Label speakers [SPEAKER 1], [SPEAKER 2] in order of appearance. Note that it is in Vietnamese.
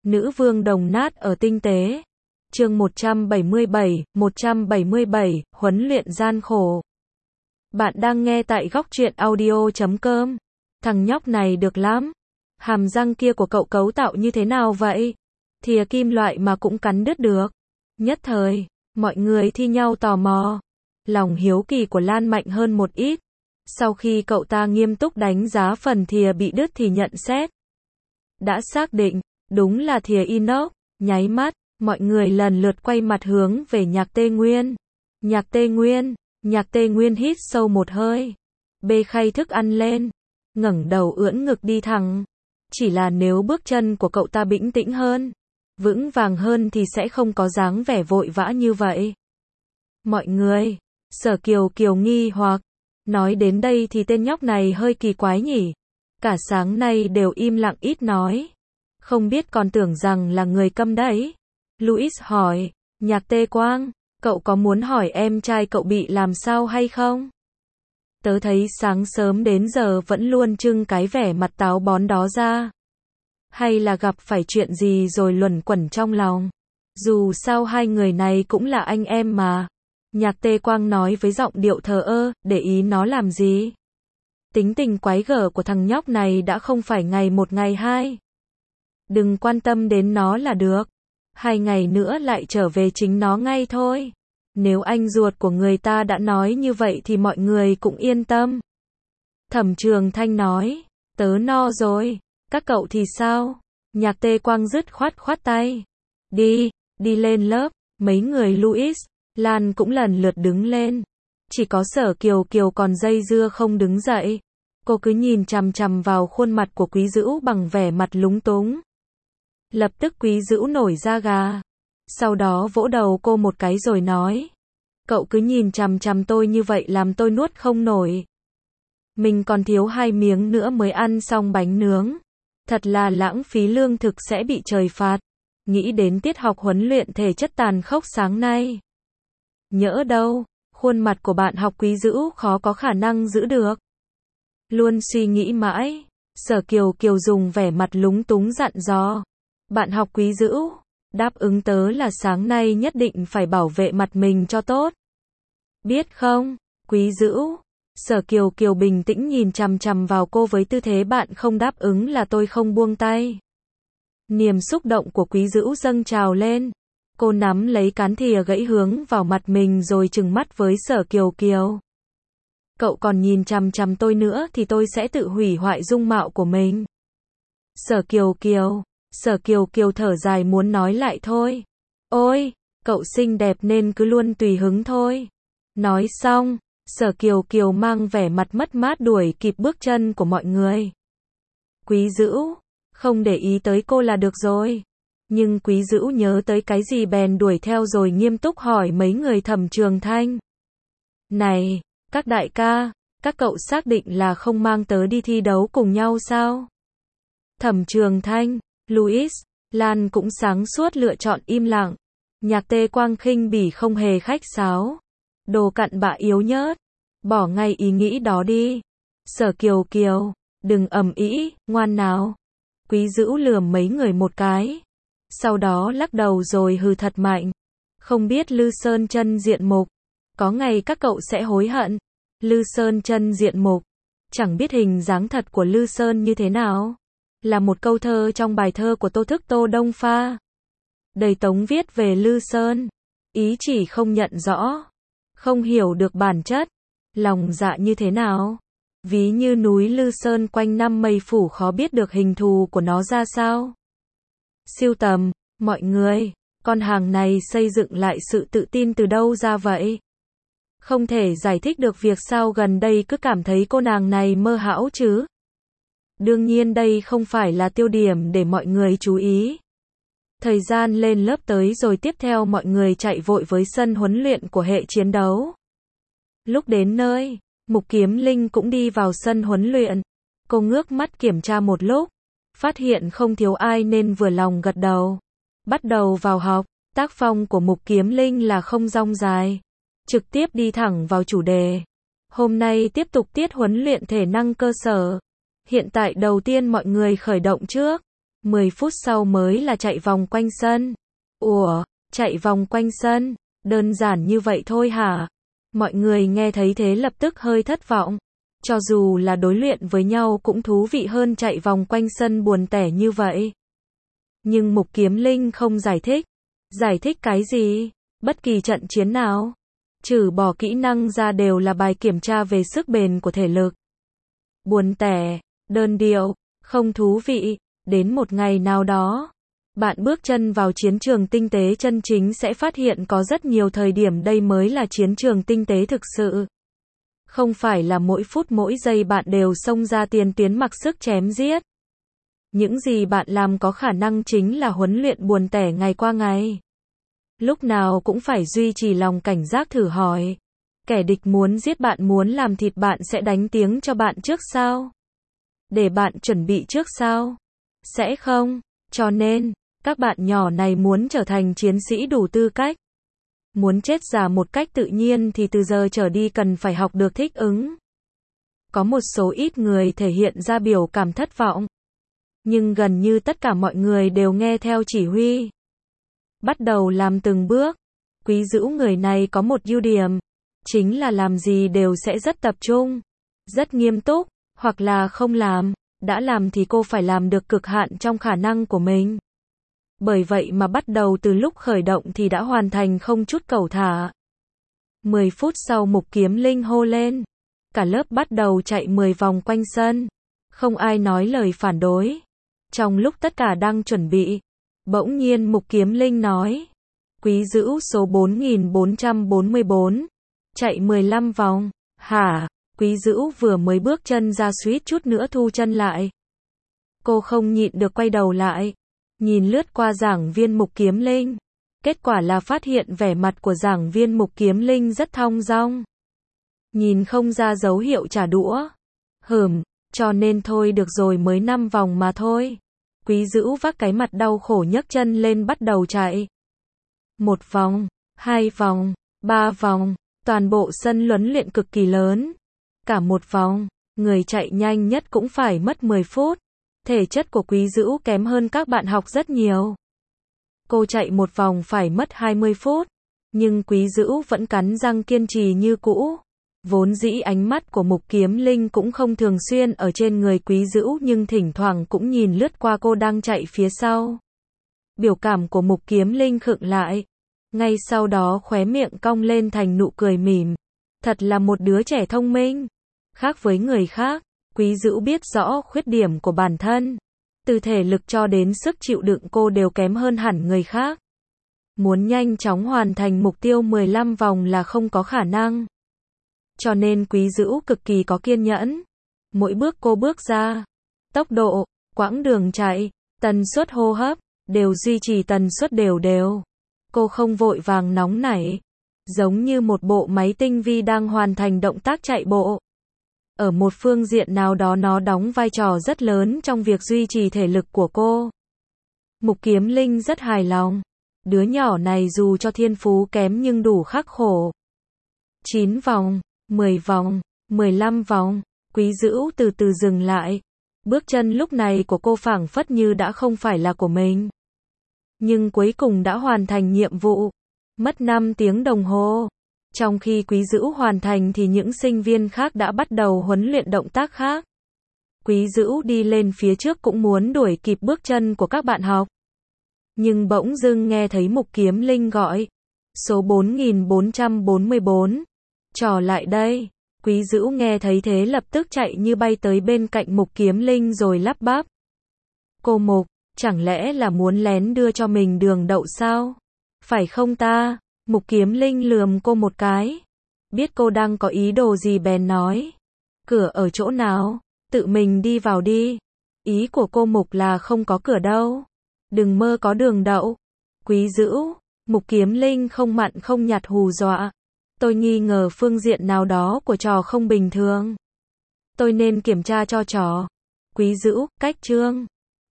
[SPEAKER 1] Nữ vương đồng nát ở tinh tế. Chương 177, huấn luyện gian khổ. Bạn đang nghe tại góc truyện audio.com. Thằng nhóc này được lắm. Hàm răng kia của cậu cấu tạo như thế nào vậy? Thìa kim loại mà cũng cắn đứt được. Nhất thời, mọi người thi nhau tò mò. Lòng hiếu kỳ của Lan mạnh hơn một ít. Sau khi cậu ta nghiêm túc đánh giá phần thìa bị đứt thì nhận xét. Đã xác định, đúng là thìa inox. Nháy mắt, mọi người lần lượt quay mặt hướng về Nhạc Tê Nguyên. Nhạc Tê Nguyên hít sâu một hơi. Bê khay thức ăn lên. Ngẩng đầu ưỡn ngực đi thẳng. Chỉ là nếu bước chân của cậu ta bĩnh tĩnh hơn, vững vàng hơn thì sẽ không có dáng vẻ vội vã như vậy. Mọi người, Sở Kiều Kiều nghi hoặc. Nói đến đây thì tên nhóc này hơi kỳ quái nhỉ. Cả sáng nay đều im lặng ít nói. Không biết còn tưởng rằng là người câm đấy. Louis hỏi, Nhạc Tê Quang, cậu có muốn hỏi em trai cậu bị làm sao hay không? Tớ thấy sáng sớm đến giờ vẫn luôn trưng cái vẻ mặt táo bón đó ra. Hay là gặp phải chuyện gì rồi luẩn quẩn trong lòng? Dù sao hai người này cũng là anh em mà. Nhạc Tê Quang nói với giọng điệu thờ ơ, để ý nó làm gì? Tính tình quái gở của thằng nhóc này đã không phải ngày một ngày hai. Đừng quan tâm đến nó là được. 2 ngày nữa lại trở về chính nó ngay thôi. Nếu anh ruột của người ta đã nói như vậy thì mọi người cũng yên tâm. Thẩm Trường Thanh nói, tớ no rồi, các cậu thì sao? Nhạc Tê Quang dứt khoát tay. Đi lên lớp. Mấy người Louis, Lan cũng lần lượt đứng lên. Chỉ có Sở Kiều Kiều còn dây dưa không đứng dậy. Cô cứ nhìn chằm chằm vào khuôn mặt của Quý Dữu bằng vẻ mặt lúng túng. Lập tức Quý Dữu nổi da gà. Sau đó vỗ đầu cô một cái rồi nói. Cậu cứ nhìn chằm chằm tôi như vậy làm tôi nuốt không nổi. Mình còn thiếu 2 miếng nữa mới ăn xong bánh nướng. Thật là lãng phí lương thực sẽ bị trời phạt. Nghĩ đến tiết học huấn luyện thể chất tàn khốc sáng nay. Nhỡ đâu, khuôn mặt của bạn học Quý Dữu khó có khả năng giữ được. Luôn suy nghĩ mãi, Sở Kiều Kiều dùng vẻ mặt lúng túng dặn dò. Bạn học Quý Dữu, đáp ứng tớ là sáng nay nhất định phải bảo vệ mặt mình cho tốt. Biết không, Quý Dữu? Sở Kiều Kiều bình tĩnh nhìn chằm chằm vào cô với tư thế bạn không đáp ứng là tôi không buông tay. Niềm xúc động của Quý Dữu dâng trào lên. Cô nắm lấy cán thìa gãy hướng vào mặt mình rồi trừng mắt với Sở Kiều Kiều. Cậu còn nhìn chằm chằm tôi nữa thì tôi sẽ tự hủy hoại dung mạo của mình. Sở Kiều Kiều thở dài muốn nói lại thôi. Ôi, cậu xinh đẹp nên cứ luôn tùy hứng thôi. Nói xong, Sở Kiều Kiều mang vẻ mặt mất mát đuổi kịp bước chân của mọi người. Quý Dữu, không để ý tới cô là được rồi. Nhưng Quý Dữu nhớ tới cái gì bèn đuổi theo rồi nghiêm túc hỏi mấy người Thẩm Trường Thanh. Này, các đại ca, các cậu xác định là không mang tớ đi thi đấu cùng nhau sao? Thẩm Trường Thanh, Louis, Lan cũng sáng suốt lựa chọn im lặng. Nhạc Tê Quang khinh bỉ không hề khách sáo. Đồ cặn bã yếu nhớt. Bỏ ngay ý nghĩ đó đi. Sở Kiều Kiều, đừng ầm ĩ, ngoan nào. Quý Dữu lườm mấy người một cái. Sau đó lắc đầu rồi hừ thật mạnh. Không biết Lư Sơn Chân diện mục. Có ngày các cậu sẽ hối hận. Lư Sơn Chân diện mục. Chẳng biết hình dáng thật của Lư Sơn như thế nào. Là một câu thơ trong bài thơ của Tô Thức Tô Đông Pha. Đầy tống viết về Lư Sơn. Ý chỉ không nhận rõ. Không hiểu được bản chất. Lòng dạ như thế nào. Ví như núi Lư Sơn quanh năm mây phủ khó biết được hình thù của nó ra sao. Siêu tầm, mọi người, con hàng này xây dựng lại sự tự tin từ đâu ra vậy? Không thể giải thích được việc sao gần đây cứ cảm thấy cô nàng này mơ hão chứ. Đương nhiên đây không phải là tiêu điểm để mọi người chú ý. Thời gian lên lớp tới rồi tiếp theo mọi người chạy vội với sân huấn luyện của hệ chiến đấu. Lúc đến nơi, Mục Kiếm Linh cũng đi vào sân huấn luyện. Cô ngước mắt kiểm tra một lúc, phát hiện không thiếu ai nên vừa lòng gật đầu. Bắt đầu vào học, tác phong của Mục Kiếm Linh là không rong dài. Trực tiếp đi thẳng vào chủ đề. Hôm nay tiếp tục tiết huấn luyện thể năng cơ sở. Hiện tại đầu tiên mọi người khởi động trước. 10 phút sau mới là chạy vòng quanh sân. Ủa, chạy vòng quanh sân, đơn giản như vậy thôi hả? Mọi người nghe thấy thế lập tức hơi thất vọng. Cho dù là đối luyện với nhau cũng thú vị hơn chạy vòng quanh sân buồn tẻ như vậy. Nhưng Mục Kiếm Linh không giải thích. Giải thích cái gì? Bất kỳ trận chiến nào, trừ bỏ kỹ năng ra đều là bài kiểm tra về sức bền của thể lực. Buồn tẻ, đơn điệu, không thú vị. Đến một ngày nào đó, bạn bước chân vào chiến trường tinh tế chân chính sẽ phát hiện có rất nhiều thời điểm đây mới là chiến trường tinh tế thực sự. Không phải là mỗi phút mỗi giây bạn đều xông ra tiền tuyến mặc sức chém giết. Những gì bạn làm có khả năng chính là huấn luyện buồn tẻ ngày qua ngày. Lúc nào cũng phải duy trì lòng cảnh giác thử hỏi. Kẻ địch muốn giết bạn muốn làm thịt bạn sẽ đánh tiếng cho bạn trước sao? Để bạn chuẩn bị trước sao? Sẽ không. Cho nên, các bạn nhỏ này muốn trở thành chiến sĩ đủ tư cách. Muốn chết già một cách tự nhiên thì từ giờ trở đi cần phải học được thích ứng. Có một số ít người thể hiện ra biểu cảm thất vọng. Nhưng gần như tất cả mọi người đều nghe theo chỉ huy. Bắt đầu làm từng bước. Quý Dữu người này có một ưu điểm. Chính là làm gì đều sẽ rất tập trung. Rất nghiêm túc. Hoặc là không làm. Đã làm thì cô phải làm được cực hạn trong khả năng của mình. Bởi vậy mà bắt đầu từ lúc khởi động thì đã hoàn thành không chút cẩu thả. 10 phút sau Mục Kiếm Linh hô lên. Cả lớp bắt đầu chạy 10 vòng quanh sân. Không ai nói lời phản đối. Trong lúc tất cả đang chuẩn bị, bỗng nhiên Mục Kiếm Linh nói. Quý Dữu số 4444. Chạy 15 vòng. Hả? Quý Dữu vừa mới bước chân ra suýt chút nữa thu chân lại. Cô không nhịn được quay đầu lại. Nhìn lướt qua giảng viên Mục Kiếm Linh. Kết quả là phát hiện vẻ mặt của giảng viên Mục Kiếm Linh rất thong dong. Nhìn không ra dấu hiệu trả đũa. Cho nên thôi được rồi mới 5 vòng mà thôi. Quý Dữu vác cái mặt đau khổ nhấc chân lên bắt đầu chạy. 1 vòng, 2 vòng, 3 vòng, toàn bộ sân huấn luyện cực kỳ lớn. Cả một vòng, người chạy nhanh nhất cũng phải mất 10 phút. Thể chất của Quý Dữu kém hơn các bạn học rất nhiều. Cô chạy một vòng phải mất 20 phút. Nhưng Quý Dữu vẫn cắn răng kiên trì như cũ. Vốn dĩ ánh mắt của Mục Kiếm Linh cũng không thường xuyên ở trên người Quý Dữu nhưng thỉnh thoảng cũng nhìn lướt qua cô đang chạy phía sau. Biểu cảm của Mục Kiếm Linh khựng lại. Ngay sau đó khóe miệng cong lên thành nụ cười mỉm. Thật là một đứa trẻ thông minh. Khác với người khác, Quý Dữu biết rõ khuyết điểm của bản thân. Từ thể lực cho đến sức chịu đựng cô đều kém hơn hẳn người khác. Muốn nhanh chóng hoàn thành mục tiêu 15 vòng là không có khả năng. Cho nên Quý Dữu cực kỳ có kiên nhẫn. Mỗi bước cô bước ra, tốc độ, quãng đường chạy, tần suất hô hấp, đều duy trì tần suất đều đều. Cô không vội vàng nóng nảy, giống như một bộ máy tinh vi đang hoàn thành động tác chạy bộ. Ở một phương diện nào đó nó đóng vai trò rất lớn trong việc duy trì thể lực của cô. Mục Kiếm Linh rất hài lòng. Đứa nhỏ này dù cho thiên phú kém nhưng đủ khắc khổ. 9 vòng, 10 vòng, 15 vòng, Quý Dữu từ từ dừng lại. Bước chân lúc này của cô phảng phất như đã không phải là của mình. Nhưng cuối cùng đã hoàn thành nhiệm vụ. Mất 5 tiếng đồng hồ. Trong khi Quý Dữu hoàn thành thì những sinh viên khác đã bắt đầu huấn luyện động tác khác. Quý Dữu đi lên phía trước cũng muốn đuổi kịp bước chân của các bạn học. Nhưng bỗng dưng nghe thấy Mục Kiếm Linh gọi. Số 4444. Trò lại đây. Quý Dữu nghe thấy thế lập tức chạy như bay tới bên cạnh Mục Kiếm Linh rồi lắp bắp. Cô Mục, chẳng lẽ là muốn lén đưa cho mình đường đậu sao? Phải không ta? Mục Kiếm Linh lườm cô một cái. Biết cô đang có ý đồ gì bèn nói. Cửa ở chỗ nào? Tự mình đi vào đi. Ý của cô Mục là không có cửa đâu. Đừng mơ có đường đậu. Quý Dữu, Mục Kiếm Linh không mặn không nhạt hù dọa. Tôi nghi ngờ phương diện nào đó của trò không bình thường. Tôi nên kiểm tra cho trò. Quý Dữu, cách chương.